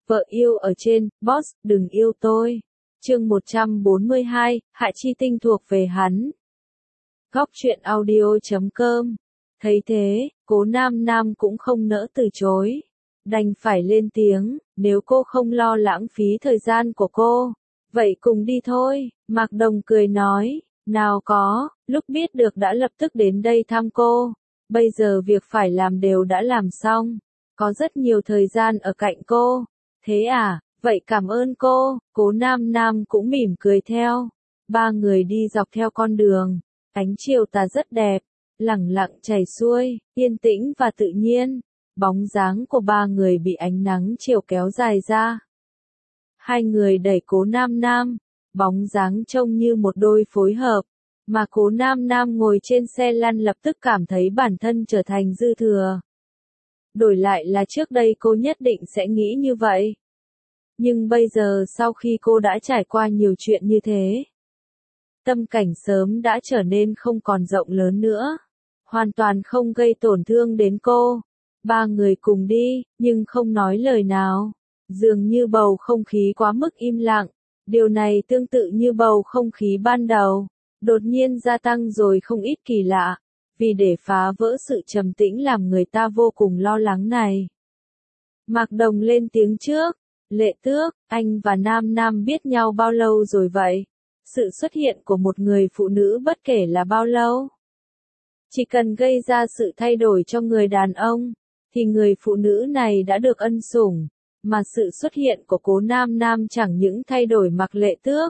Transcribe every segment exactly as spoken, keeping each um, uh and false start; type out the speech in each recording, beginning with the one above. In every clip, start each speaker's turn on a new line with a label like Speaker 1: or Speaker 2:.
Speaker 1: Vợ yêu ở trên, boss, đừng yêu tôi. Chương một trăm bốn mươi hai, Hạ Chi Tinh thuộc về hắn. Góc truyện audio chấm com. Thấy thế, Cố Nam Nam cũng không nỡ từ chối. Đành phải lên tiếng, nếu cô không lo lãng phí thời gian của cô, vậy cùng đi thôi. Mạc Đồng cười nói, nào có, lúc biết được đã lập tức đến đây thăm cô. Bây giờ việc phải làm đều đã làm xong, có rất nhiều thời gian ở cạnh cô. Thế à, vậy cảm ơn cô. Cố Nam Nam cũng mỉm cười theo. Ba người đi dọc theo con đường, ánh chiều tà rất đẹp, lẳng lặng chảy xuôi, yên tĩnh và tự nhiên. Bóng dáng của ba người bị ánh nắng chiều kéo dài ra. Hai người đẩy Cố Nam Nam, bóng dáng trông như một đôi phối hợp, mà Cố Nam Nam ngồi trên xe lăn lập tức cảm thấy bản thân trở thành dư thừa. Đổi lại là trước đây cô nhất định sẽ nghĩ như vậy. Nhưng bây giờ sau khi cô đã trải qua nhiều chuyện như thế, tâm cảnh sớm đã trở nên không còn rộng lớn nữa, hoàn toàn không gây tổn thương đến cô. Ba người cùng đi, nhưng không nói lời nào. Dường như bầu không khí quá mức im lặng. Điều này tương tự như bầu không khí ban đầu, đột nhiên gia tăng rồi không ít kỳ lạ. Vì để phá vỡ sự trầm tĩnh làm người ta vô cùng lo lắng này, Mạc Đồng lên tiếng trước. Lệ Tước, anh và Nam Nam biết nhau bao lâu rồi vậy? Sự xuất hiện của một người phụ nữ bất kể là bao lâu, chỉ cần gây ra sự thay đổi cho người đàn ông, thì người phụ nữ này đã được ân sủng. Mà sự xuất hiện của Cố Nam Nam chẳng những thay đổi Mạc Lệ Tước,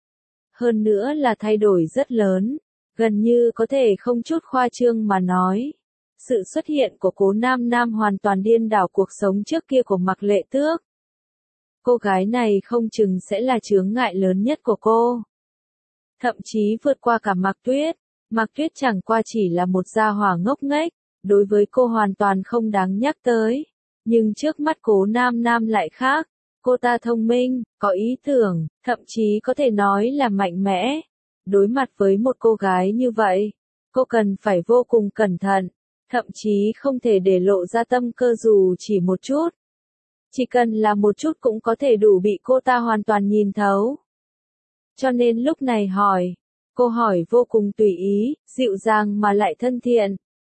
Speaker 1: hơn nữa là thay đổi rất lớn, gần như có thể không chút khoa trương mà nói. Sự xuất hiện của Cố Nam Nam hoàn toàn điên đảo cuộc sống trước kia của Mạc Lệ Tước. Cô gái này không chừng sẽ là chướng ngại lớn nhất của cô. Thậm chí vượt qua cả Mạc Tuyết. Mạc Tuyết chẳng qua chỉ là một gia hỏa ngốc nghếch, đối với cô hoàn toàn không đáng nhắc tới. Nhưng trước mắt Cố Nam Nam lại khác. Cô ta thông minh, có ý tưởng, thậm chí có thể nói là mạnh mẽ. Đối mặt với một cô gái như vậy, cô cần phải vô cùng cẩn thận, thậm chí không thể để lộ ra tâm cơ dù chỉ một chút. Chỉ cần là một chút cũng có thể đủ bị cô ta hoàn toàn nhìn thấu. Cho nên lúc này hỏi, cô hỏi vô cùng tùy ý, dịu dàng mà lại thân thiện.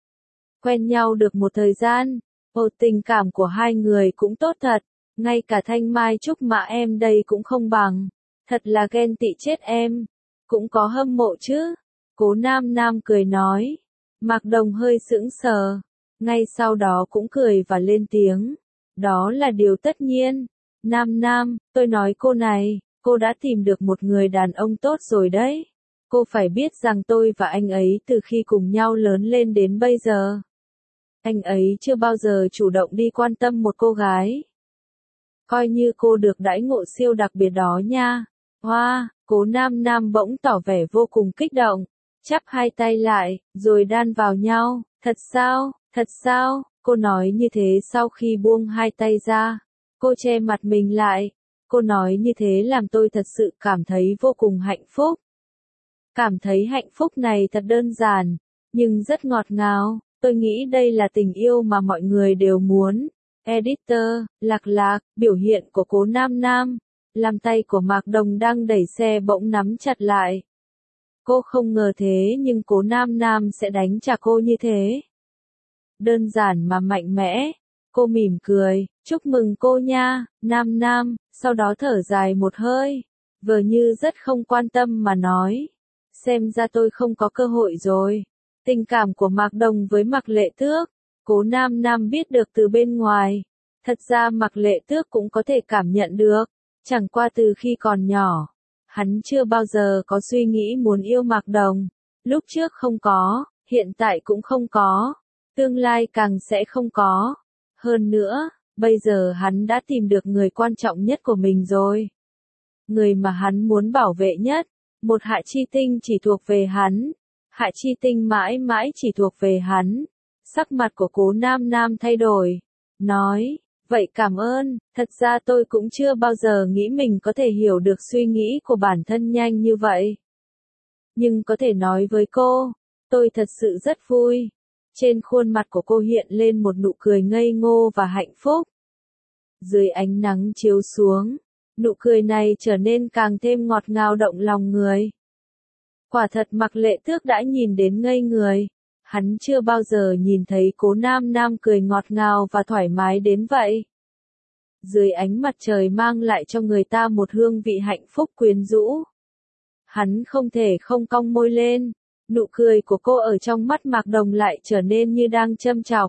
Speaker 1: Quen nhau được một thời gian, ồ, tình cảm của hai người cũng tốt thật, ngay cả Thanh Mai Trúc Mã em đây cũng không bằng, thật là ghen tị chết em, cũng có hâm mộ chứ. Cố Nam Nam cười nói. Mạc Đồng hơi sững sờ, ngay sau đó cũng cười và lên tiếng. Đó là điều tất nhiên. Nam Nam, tôi nói cô này, cô đã tìm được một người đàn ông tốt rồi đấy. Cô phải biết rằng tôi và anh ấy từ khi cùng nhau lớn lên đến bây giờ, anh ấy chưa bao giờ chủ động đi quan tâm một cô gái. Coi như cô được đãi ngộ siêu đặc biệt đó nha. Hoa, wow, Cố Nam Nam bỗng tỏ vẻ vô cùng kích động, chắp hai tay lại, rồi đan vào nhau. Thật sao, thật sao? Cô nói như thế sau khi buông hai tay ra. Cô che mặt mình lại. Cô nói như thế làm tôi thật sự cảm thấy vô cùng hạnh phúc. Cảm thấy hạnh phúc này thật đơn giản, nhưng rất ngọt ngào. Tôi nghĩ đây là tình yêu mà mọi người đều muốn. Editor, Lạc Lạc, biểu hiện của Cố Nam Nam, làm tay của Mạc Đồng đang đẩy xe bỗng nắm chặt lại. Cô không ngờ thế nhưng Cố Nam Nam sẽ đánh trả cô như thế. Đơn giản mà mạnh mẽ. Cô mỉm cười, chúc mừng cô nha, Nam Nam, sau đó thở dài một hơi, vờ như rất không quan tâm mà nói. Xem ra tôi không có cơ hội rồi. Tình cảm của Mạc Đồng với Mạc Lệ Tước, Cố Nam Nam biết được từ bên ngoài. Thật ra Mạc Lệ Tước cũng có thể cảm nhận được, chẳng qua từ khi còn nhỏ, hắn chưa bao giờ có suy nghĩ muốn yêu Mạc Đồng. Lúc trước không có, hiện tại cũng không có, tương lai càng sẽ không có. Hơn nữa, bây giờ hắn đã tìm được người quan trọng nhất của mình rồi. Người mà hắn muốn bảo vệ nhất, một Hạ Chi Tinh chỉ thuộc về hắn. Hạ Chi Tinh mãi mãi chỉ thuộc về hắn. Sắc mặt của Cố Nam Nam thay đổi, nói, vậy cảm ơn, thật ra tôi cũng chưa bao giờ nghĩ mình có thể hiểu được suy nghĩ của bản thân nhanh như vậy. Nhưng có thể nói với cô, tôi thật sự rất vui. Trên khuôn mặt của cô hiện lên một nụ cười ngây ngô và hạnh phúc. Dưới ánh nắng chiếu xuống, nụ cười này trở nên càng thêm ngọt ngào động lòng người. Quả thật Mạc Lệ Tước đã nhìn đến ngây người. Hắn chưa bao giờ nhìn thấy Cố Nam Nam cười ngọt ngào và thoải mái đến vậy. Dưới ánh mặt trời mang lại cho người ta một hương vị hạnh phúc quyến rũ. Hắn không thể không cong môi lên, nụ cười của cô ở trong mắt Mạc Đồng lại trở nên như đang châm chọc.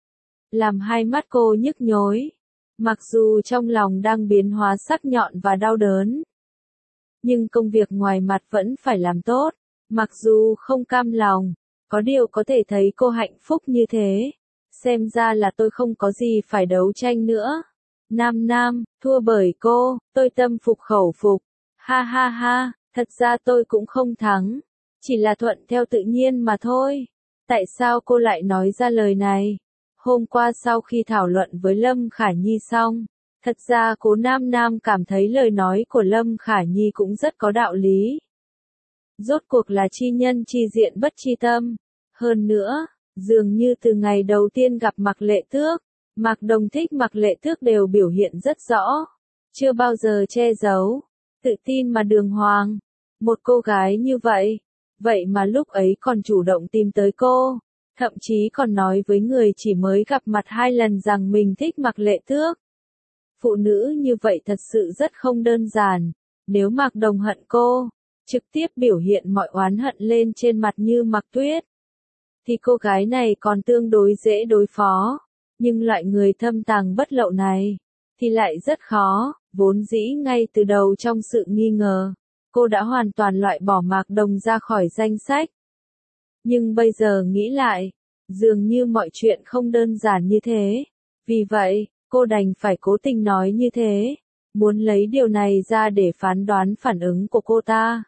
Speaker 1: Làm hai mắt cô nhức nhối, mặc dù trong lòng đang biến hóa sắc nhọn và đau đớn. Nhưng công việc ngoài mặt vẫn phải làm tốt, mặc dù không cam lòng, có điều có thể thấy cô hạnh phúc như thế. Xem ra là tôi không có gì phải đấu tranh nữa. Nam Nam, thua bởi cô, tôi tâm phục khẩu phục. Ha ha ha, thật ra tôi cũng không thắng. Chỉ là thuận theo tự nhiên mà thôi. Tại sao cô lại nói ra lời này? Hôm qua sau khi thảo luận với Lâm Khả Nhi xong, thật ra Cố Nam Nam cảm thấy lời nói của Lâm Khả Nhi cũng rất có đạo lý. Rốt cuộc là chi nhân chi diện bất chi tâm. Hơn nữa, dường như từ ngày đầu tiên gặp Mạc Lệ Tước, Mạc Đồng thích Mạc Lệ Tước đều biểu hiện rất rõ. Chưa bao giờ che giấu, tự tin mà đường hoàng. Một cô gái như vậy, vậy mà lúc ấy còn chủ động tìm tới cô. Thậm chí còn nói với người chỉ mới gặp mặt hai lần rằng mình thích Mạc Lệ Tước. Phụ nữ như vậy thật sự rất không đơn giản. Nếu Mạc Đồng hận cô, trực tiếp biểu hiện mọi oán hận lên trên mặt như Mạc Tuyết, thì cô gái này còn tương đối dễ đối phó. Nhưng loại người thâm tàng bất lậu này, thì lại rất khó. Vốn dĩ ngay từ đầu trong sự nghi ngờ, cô đã hoàn toàn loại bỏ Mạc Đồng ra khỏi danh sách. Nhưng bây giờ nghĩ lại, dường như mọi chuyện không đơn giản như thế. Vì vậy, cô đành phải cố tình nói như thế, muốn lấy điều này ra để phán đoán phản ứng của cô ta.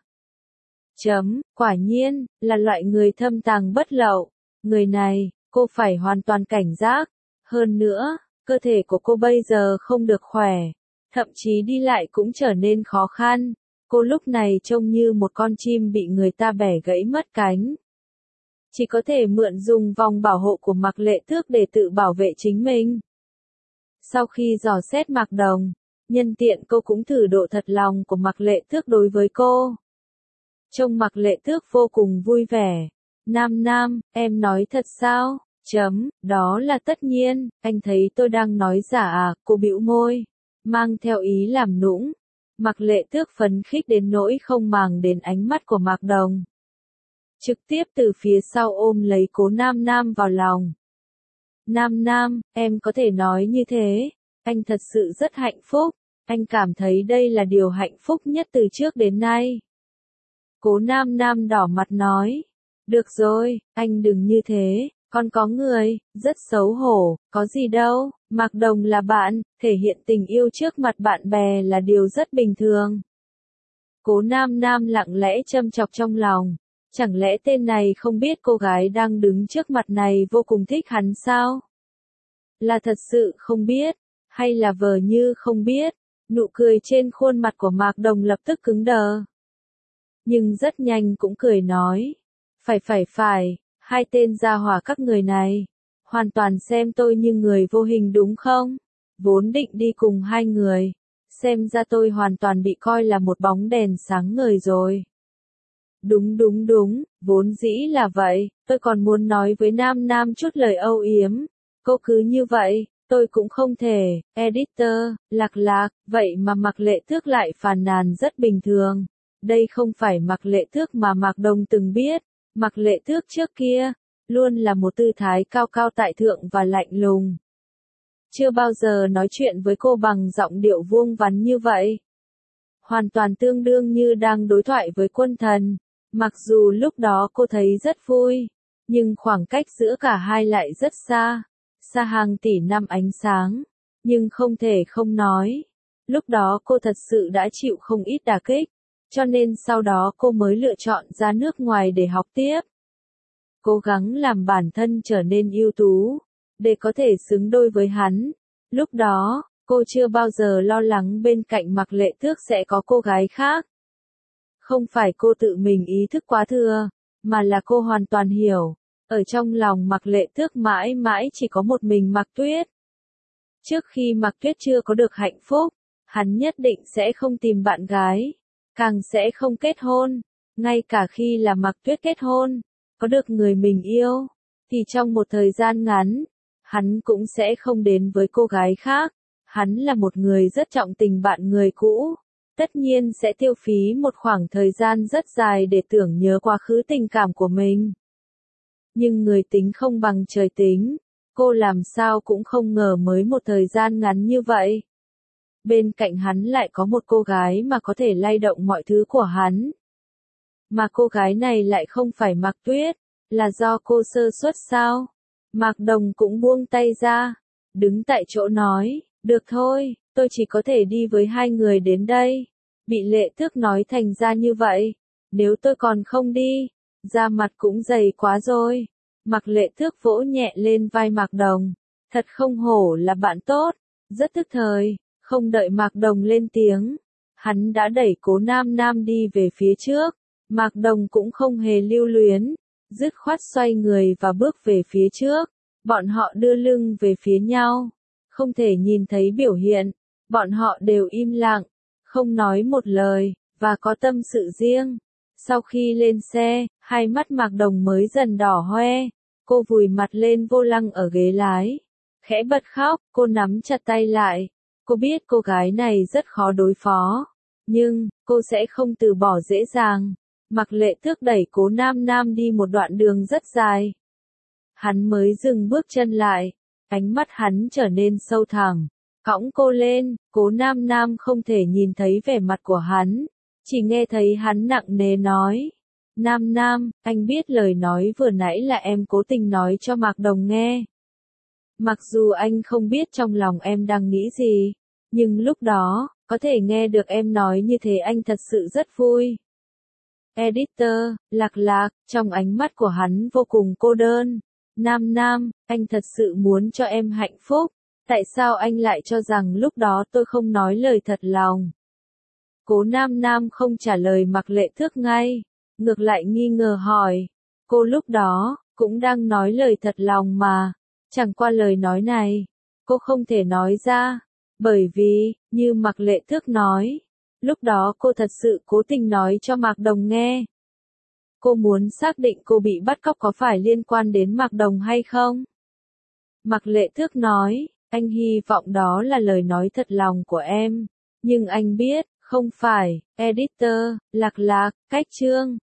Speaker 1: Chấm, quả nhiên, là loại người thâm tàng bất lậu. Người này, cô phải hoàn toàn cảnh giác. Hơn nữa, cơ thể của cô bây giờ không được khỏe, thậm chí đi lại cũng trở nên khó khăn. Cô lúc này trông như một con chim bị người ta bẻ gãy mất cánh. Chỉ có thể mượn dùng vòng bảo hộ của Mạc Lệ Tước để tự bảo vệ chính mình. Sau khi dò xét Mạc Đồng, nhân tiện cô cũng thử độ thật lòng của Mạc Lệ Tước đối với cô. Trông Mạc Lệ Tước vô cùng vui vẻ. Nam Nam, em nói thật sao? Chấm, đó là tất nhiên, anh thấy tôi đang nói giả à, cô bĩu môi, mang theo ý làm nũng. Mạc Lệ Tước phấn khích đến nỗi không màng đến ánh mắt của Mạc Đồng. Trực tiếp từ phía sau ôm lấy Cố Nam Nam vào lòng. Nam Nam, em có thể nói như thế, anh thật sự rất hạnh phúc, anh cảm thấy đây là điều hạnh phúc nhất từ trước đến nay. Cố Nam Nam đỏ mặt nói, được rồi, anh đừng như thế, con có người, rất xấu hổ, có gì đâu, Mạc Đồng là bạn, thể hiện tình yêu trước mặt bạn bè là điều rất bình thường. Cố Nam Nam lặng lẽ châm chọc trong lòng, chẳng lẽ tên này không biết cô gái đang đứng trước mặt này vô cùng thích hắn sao? Là thật sự không biết, hay là vờ như không biết? Nụ cười trên khuôn mặt của Mạc Đồng lập tức cứng đờ. Nhưng rất nhanh cũng cười nói, phải phải phải, hai tên gia hỏa các người này, hoàn toàn xem tôi như người vô hình đúng không? Vốn định đi cùng hai người, xem ra tôi hoàn toàn bị coi là một bóng đèn sáng ngời rồi. Đúng đúng đúng, vốn dĩ là vậy, tôi còn muốn nói với Nam Nam chút lời âu yếm. Cô cứ như vậy, tôi cũng không thể. Editor, lạc lạc, vậy mà Mạc Lệ Tước lại phàn nàn rất bình thường. Đây không phải Mạc Lệ Tước mà Mạc Đồng từng biết. Mạc Lệ Tước trước kia, luôn là một tư thái cao cao tại thượng và lạnh lùng. Chưa bao giờ nói chuyện với cô bằng giọng điệu vuông vắn như vậy. Hoàn toàn tương đương như đang đối thoại với quân thần. Mặc dù lúc đó cô thấy rất vui, nhưng khoảng cách giữa cả hai lại rất xa, xa hàng tỷ năm ánh sáng, nhưng không thể không nói. Lúc đó cô thật sự đã chịu không ít đả kích, cho nên sau đó cô mới lựa chọn ra nước ngoài để học tiếp. Cố gắng làm bản thân trở nên ưu tú, để có thể xứng đôi với hắn. Lúc đó, cô chưa bao giờ lo lắng bên cạnh Mạc Lệ Tước sẽ có cô gái khác. Không phải cô tự mình ý thức quá thừa, mà là cô hoàn toàn hiểu, ở trong lòng Mạc Lệ Tước mãi mãi chỉ có một mình Mạc Tuyết. Trước khi Mạc Tuyết chưa có được hạnh phúc, hắn nhất định sẽ không tìm bạn gái, càng sẽ không kết hôn. Ngay cả khi là Mạc Tuyết kết hôn, có được người mình yêu, thì trong một thời gian ngắn, hắn cũng sẽ không đến với cô gái khác. Hắn là một người rất trọng tình bạn người cũ, tất nhiên sẽ tiêu phí một khoảng thời gian rất dài để tưởng nhớ quá khứ tình cảm của mình. Nhưng người tính không bằng trời tính, cô làm sao cũng không ngờ mới một thời gian ngắn như vậy. Bên cạnh hắn lại có một cô gái mà có thể lay động mọi thứ của hắn. Mà cô gái này lại không phải Mạc Tuyết, là do cô sơ suất sao? Mạc Đồng cũng buông tay ra, đứng tại chỗ nói, được thôi, tôi chỉ có thể đi với hai người đến đây. Bị Lệ Thước nói thành ra như vậy, nếu tôi còn không đi, da mặt cũng dày quá rồi. Mạc Lệ Thước vỗ nhẹ lên vai Mạc Đồng, thật không hổ là bạn tốt, rất tức thời, không đợi Mạc Đồng lên tiếng, hắn đã đẩy Cố Nam Nam đi về phía trước. Mạc Đồng cũng không hề lưu luyến, dứt khoát xoay người và bước về phía trước. Bọn họ đưa lưng về phía nhau, không thể nhìn thấy biểu hiện, bọn họ đều im lặng, không nói một lời, và có tâm sự riêng. Sau khi lên xe, hai mắt Mạc Đồng mới dần đỏ hoe, cô vùi mặt lên vô lăng ở ghế lái, khẽ bật khóc, cô nắm chặt tay lại. Cô biết cô gái này rất khó đối phó, nhưng cô sẽ không từ bỏ dễ dàng. Mạc Lệ Thước đẩy Cố Nam Nam đi một đoạn đường rất dài. Hắn mới dừng bước chân lại, ánh mắt hắn trở nên sâu thẳm, cõng cô lên. Cố Nam Nam không thể nhìn thấy vẻ mặt của hắn, chỉ nghe thấy hắn nặng nề nói, Nam Nam, anh biết lời nói vừa nãy là em cố tình nói cho Mạc Đồng nghe. Mặc dù anh không biết trong lòng em đang nghĩ gì, nhưng lúc đó, có thể nghe được em nói như thế anh thật sự rất vui. Editor, Lạc Lạc, trong ánh mắt của hắn vô cùng cô đơn. Nam Nam, anh thật sự muốn cho em hạnh phúc, tại sao anh lại cho rằng lúc đó tôi không nói lời thật lòng? Cố Nam Nam không trả lời Mạc Lệ Thước ngay, ngược lại nghi ngờ hỏi, cô lúc đó, cũng đang nói lời thật lòng mà, chẳng qua lời nói này, cô không thể nói ra, bởi vì, như Mạc Lệ Thước nói, lúc đó cô thật sự cố tình nói cho Mạc Đồng nghe. Cô muốn xác định cô bị bắt cóc có phải liên quan đến Mạc Đồng hay không? Mạc Lệ Thước nói, anh hy vọng đó là lời nói thật lòng của em, nhưng anh biết, không phải. Editor, Lạc Lạc, cách chương.